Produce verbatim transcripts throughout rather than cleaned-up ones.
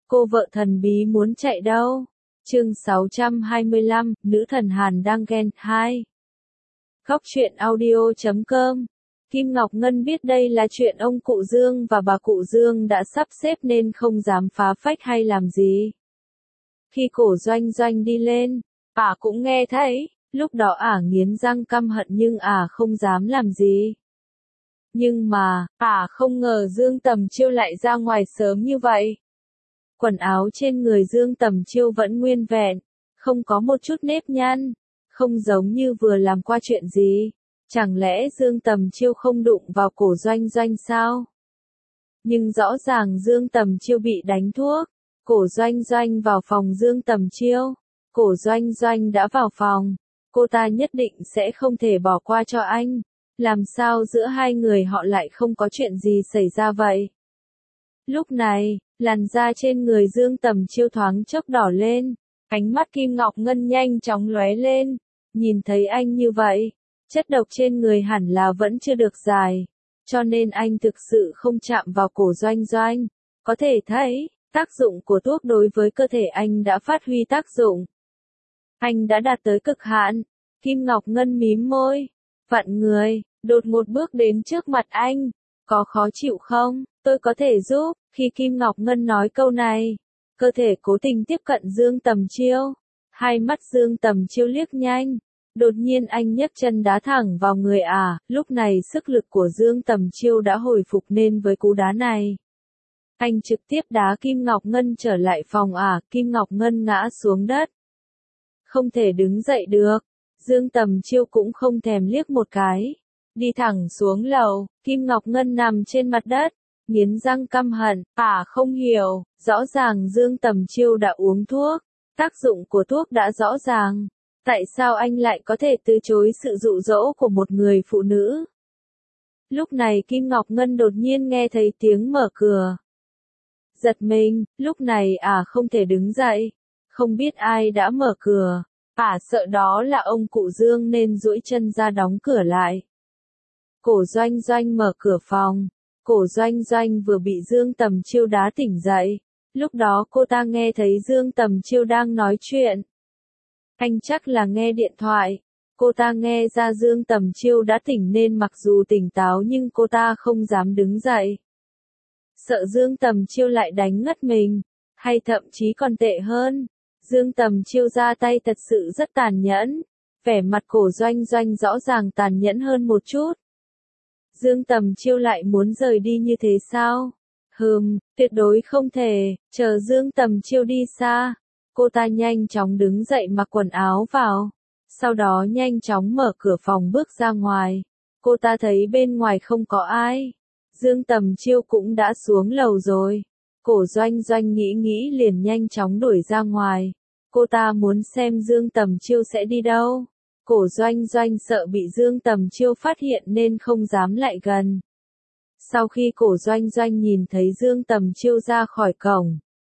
Cô vợ thần bí muốn chạy đâu? Chương sáu trăm hai mươi lăm, nữ thần Hàn đang ghen. hai. Góc truyện audio chấm com. Kim Ngọc Ngân biết đây là chuyện ông cụ Dương và bà cụ Dương đã sắp xếp nên không dám phá phách hay làm gì. Khi Cổ Doanh Doanh đi lên, ả cũng nghe thấy, lúc đó ả nghiến răng căm hận nhưng ả không dám làm gì. Nhưng mà, ả không ngờ Dương Tầm Chiêu lại ra ngoài sớm như vậy. Quần áo trên người Dương Tầm Chiêu vẫn nguyên vẹn, không có một chút nếp nhăn, không giống như vừa làm qua chuyện gì. Chẳng lẽ Dương Tầm Chiêu không đụng vào Cổ Doanh Doanh sao? Nhưng rõ ràng Dương Tầm Chiêu bị đánh thuốc. Cổ Doanh Doanh vào phòng Dương Tầm Chiêu. Cổ Doanh Doanh đã vào phòng. Cô ta nhất định sẽ không thể bỏ qua cho anh. Làm sao giữa hai người họ lại không có chuyện gì xảy ra vậy? Lúc này, làn da trên người Dương Tầm Chiêu thoáng chốc đỏ lên. Ánh mắt Kim Ngọc Ngân nhanh chóng lóe lên. Nhìn thấy anh như vậy, chất độc trên người hẳn là vẫn chưa được giải. Cho nên anh thực sự không chạm vào Cổ Doanh Doanh. Có thể thấy, tác dụng của thuốc đối với cơ thể anh đã phát huy tác dụng. Anh đã đạt tới cực hạn. Kim Ngọc Ngân mím môi, vặn người, đột ngột bước đến trước mặt anh. Có khó chịu không? Tôi có thể giúp. Khi Kim Ngọc Ngân nói câu này, cơ thể cố tình tiếp cận Dương Tầm Chiêu. Hai mắt Dương Tầm Chiêu liếc nhanh. Đột nhiên anh nhấc chân đá thẳng vào người ả. À, lúc này sức lực của Dương Tầm Chiêu đã hồi phục nên với cú đá này. Anh trực tiếp đá Kim Ngọc Ngân trở lại phòng ả. À, Kim Ngọc Ngân ngã xuống đất. Không thể đứng dậy được. Dương Tầm Chiêu cũng không thèm liếc một cái. Đi thẳng xuống lầu. Kim Ngọc Ngân nằm trên mặt đất. Nghiến răng căm hận. Ả à, không hiểu. Rõ ràng Dương Tầm Chiêu đã uống thuốc. Tác dụng của thuốc đã rõ ràng. Tại sao anh lại có thể từ chối sự dụ dỗ của một người phụ nữ? Lúc này Kim Ngọc Ngân đột nhiên nghe thấy tiếng mở cửa. Giật mình, lúc này ả à không thể đứng dậy. Không biết ai đã mở cửa. Ả à sợ đó là ông cụ Dương nên duỗi chân ra đóng cửa lại. Cổ Doanh Doanh mở cửa phòng. Cổ Doanh Doanh vừa bị Dương Tầm Chiêu đá tỉnh dậy. Lúc đó cô ta nghe thấy Dương Tầm Chiêu đang nói chuyện. Anh chắc là nghe điện thoại. Cô ta nghe ra Dương Tầm Chiêu đã tỉnh nên mặc dù tỉnh táo nhưng cô ta không dám đứng dậy. Sợ Dương Tầm Chiêu lại đánh ngất mình. Hay thậm chí còn tệ hơn. Dương Tầm Chiêu ra tay thật sự rất tàn nhẫn. Vẻ mặt Cổ Doanh Doanh rõ ràng tàn nhẫn hơn một chút. Dương Tầm Chiêu lại muốn rời đi như thế sao? Hừm, tuyệt đối không thể. Chờ Dương Tầm Chiêu đi xa. Cô ta nhanh chóng đứng dậy mặc quần áo vào. Sau đó nhanh chóng mở cửa phòng bước ra ngoài. Cô ta thấy bên ngoài không có ai. Dương Tầm Chiêu cũng đã xuống lầu rồi. Cổ Doanh Doanh nghĩ nghĩ liền nhanh chóng đuổi ra ngoài. Cô ta muốn xem Dương Tầm Chiêu sẽ đi đâu. Cổ Doanh Doanh sợ bị Dương Tầm Chiêu phát hiện nên không dám lại gần. Sau khi Cổ Doanh Doanh nhìn thấy Dương Tầm Chiêu ra khỏi cổng,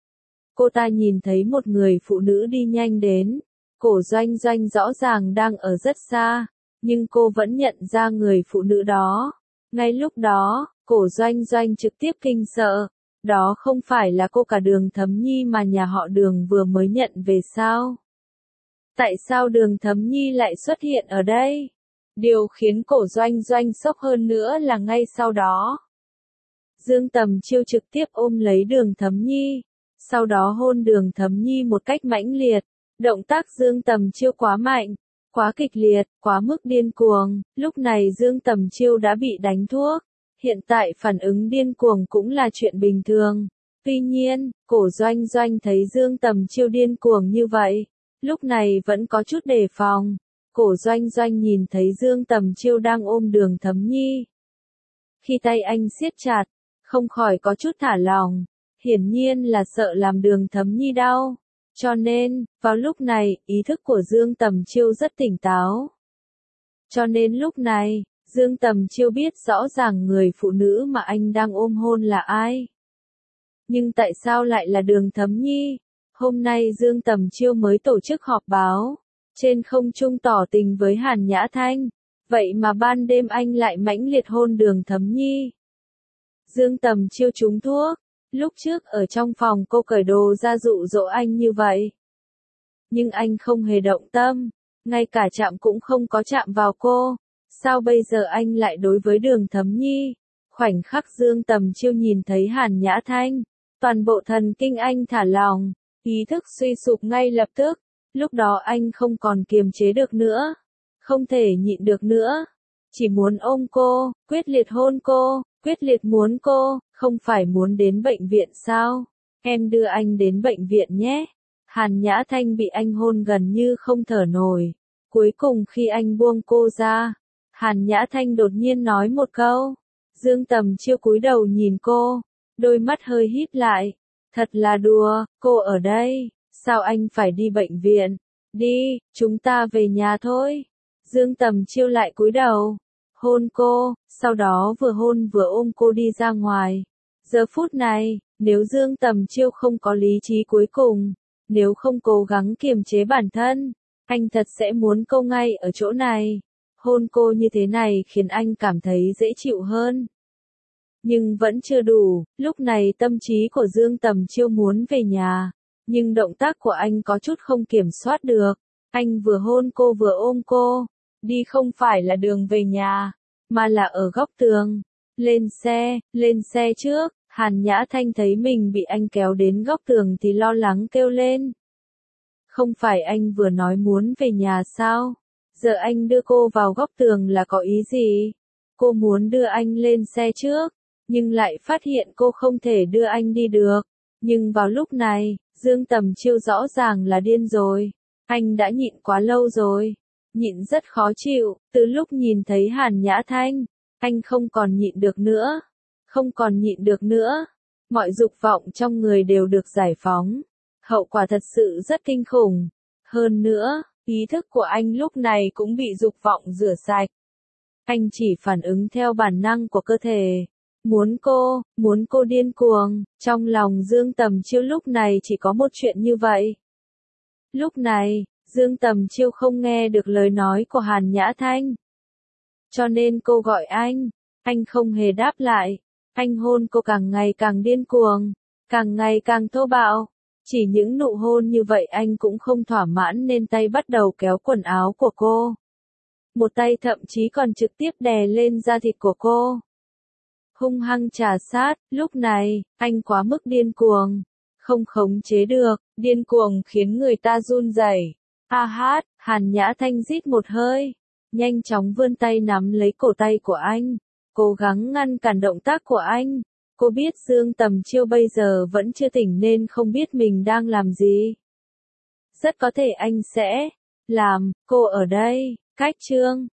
cô ta nhìn thấy một người phụ nữ đi nhanh đến. Cổ Doanh Doanh rõ ràng đang ở rất xa, nhưng cô vẫn nhận ra người phụ nữ đó. Ngay lúc đó, Cổ Doanh Doanh trực tiếp kinh sợ. Đó không phải là cô cả Đường Thấm Nhi mà nhà họ Đường vừa mới nhận về sao? Tại sao Đường Thấm Nhi lại xuất hiện ở đây? Điều khiến Cổ Doanh Doanh sốc hơn nữa là ngay sau đó, Dương Tầm Chiêu trực tiếp ôm lấy Đường Thấm Nhi. Sau đó hôn Đường Thấm Nhi một cách mãnh liệt. Động tác Dương Tầm Chiêu quá mạnh, quá kịch liệt, quá mức điên cuồng. Lúc này Dương Tầm Chiêu đã bị đánh thuốc. Hiện tại phản ứng điên cuồng cũng là chuyện bình thường. Tuy nhiên, Cổ Doanh Doanh thấy Dương Tầm Chiêu điên cuồng như vậy. Lúc này vẫn có chút đề phòng. Cổ Doanh Doanh nhìn thấy Dương Tầm Chiêu đang ôm Đường Thấm Nhi. Khi tay anh siết chặt, không khỏi có chút thả lỏng. Hiển nhiên là sợ làm Đường Thấm Nhi đau. Cho nên, vào lúc này, ý thức của Dương Tầm Chiêu rất tỉnh táo. Cho nên lúc này, Dương Tầm Chiêu biết rõ ràng người phụ nữ mà anh đang ôm hôn là ai. Nhưng tại sao lại là Đường Thấm Nhi? Hôm nay Dương Tầm Chiêu mới tổ chức họp báo. Trên không trung tỏ tình với Hàn Nhã Thanh. Vậy mà ban đêm anh lại mãnh liệt hôn Đường Thấm Nhi. Dương Tầm Chiêu trúng thuốc. Lúc trước ở trong phòng cô cởi đồ ra dụ dỗ anh như vậy. Nhưng anh không hề động tâm, ngay cả chạm cũng không có chạm vào cô. Sao bây giờ anh lại đối với Đường Thấm Nhi? Khoảnh khắc Dương Tầm Chiêu nhìn thấy Hàn Nhã Thanh, toàn bộ thần kinh anh thả lỏng, ý thức suy sụp ngay lập tức. Lúc đó anh không còn kiềm chế được nữa, không thể nhịn được nữa, chỉ muốn ôm cô, quyết liệt hôn cô, quyết liệt muốn cô, không phải muốn đến bệnh viện sao? Em đưa anh đến bệnh viện nhé. Hàn Nhã Thanh bị anh hôn gần như không thở nổi. Cuối cùng khi anh buông cô ra, Hàn Nhã Thanh đột nhiên nói một câu. Dương Tầm Chiêu cúi đầu nhìn cô, đôi mắt hơi híp lại. Thật là đùa, cô ở đây, sao anh phải đi bệnh viện? Đi, chúng ta về nhà thôi. Dương Tầm Chiêu lại cúi đầu, hôn cô, sau đó vừa hôn vừa ôm cô đi ra ngoài. Giờ phút này, nếu Dương Tầm Chiêu không có lý trí cuối cùng, nếu không cố gắng kiềm chế bản thân, anh thật sẽ muốn cô ngay ở chỗ này. Hôn cô như thế này khiến anh cảm thấy dễ chịu hơn. Nhưng vẫn chưa đủ, lúc này tâm trí của Dương Tầm Chiêu muốn về nhà, nhưng động tác của anh có chút không kiểm soát được. Anh vừa hôn cô vừa ôm cô, đi không phải là đường về nhà, mà là ở góc tường. Lên xe, lên xe trước, Hàn Nhã Thanh thấy mình bị anh kéo đến góc tường thì lo lắng kêu lên. Không phải anh vừa nói muốn về nhà sao? Giờ anh đưa cô vào góc tường là có ý gì? Cô muốn đưa anh lên xe trước, nhưng lại phát hiện cô không thể đưa anh đi được. Nhưng vào lúc này, Dương Tầm Chiêu rõ ràng là điên rồi. Anh đã nhịn quá lâu rồi. Nhịn rất khó chịu, từ lúc nhìn thấy Hàn Nhã Thanh, anh không còn nhịn được nữa. Không còn nhịn được nữa. Mọi dục vọng trong người đều được giải phóng. Hậu quả thật sự rất kinh khủng. Hơn nữa, ý thức của anh lúc này cũng bị dục vọng rửa sạch. Anh chỉ phản ứng theo bản năng của cơ thể. Muốn cô, muốn cô điên cuồng. Trong lòng Dương Tầm Chiêu lúc này chỉ có một chuyện như vậy. Lúc này, Dương Tầm Chiêu không nghe được lời nói của Hàn Nhã Thanh. Cho nên cô gọi anh. Anh không hề đáp lại. Anh hôn cô càng ngày càng điên cuồng, càng ngày càng thô bạo. Chỉ những nụ hôn như vậy anh cũng không thỏa mãn nên tay bắt đầu kéo quần áo của cô. Một tay thậm chí còn trực tiếp đè lên da thịt của cô. Hung hăng trà sát, lúc này, anh quá mức điên cuồng. Không khống chế được, điên cuồng khiến người ta run rẩy. A hát, Hàn Nhã Thanh rít một hơi. Nhanh chóng vươn tay nắm lấy cổ tay của anh. Cố gắng ngăn cản động tác của anh. Cô biết Dương Tầm Chiêu bây giờ vẫn chưa tỉnh nên không biết mình đang làm gì. Rất có thể anh sẽ làm, cô ở đây, cách chương.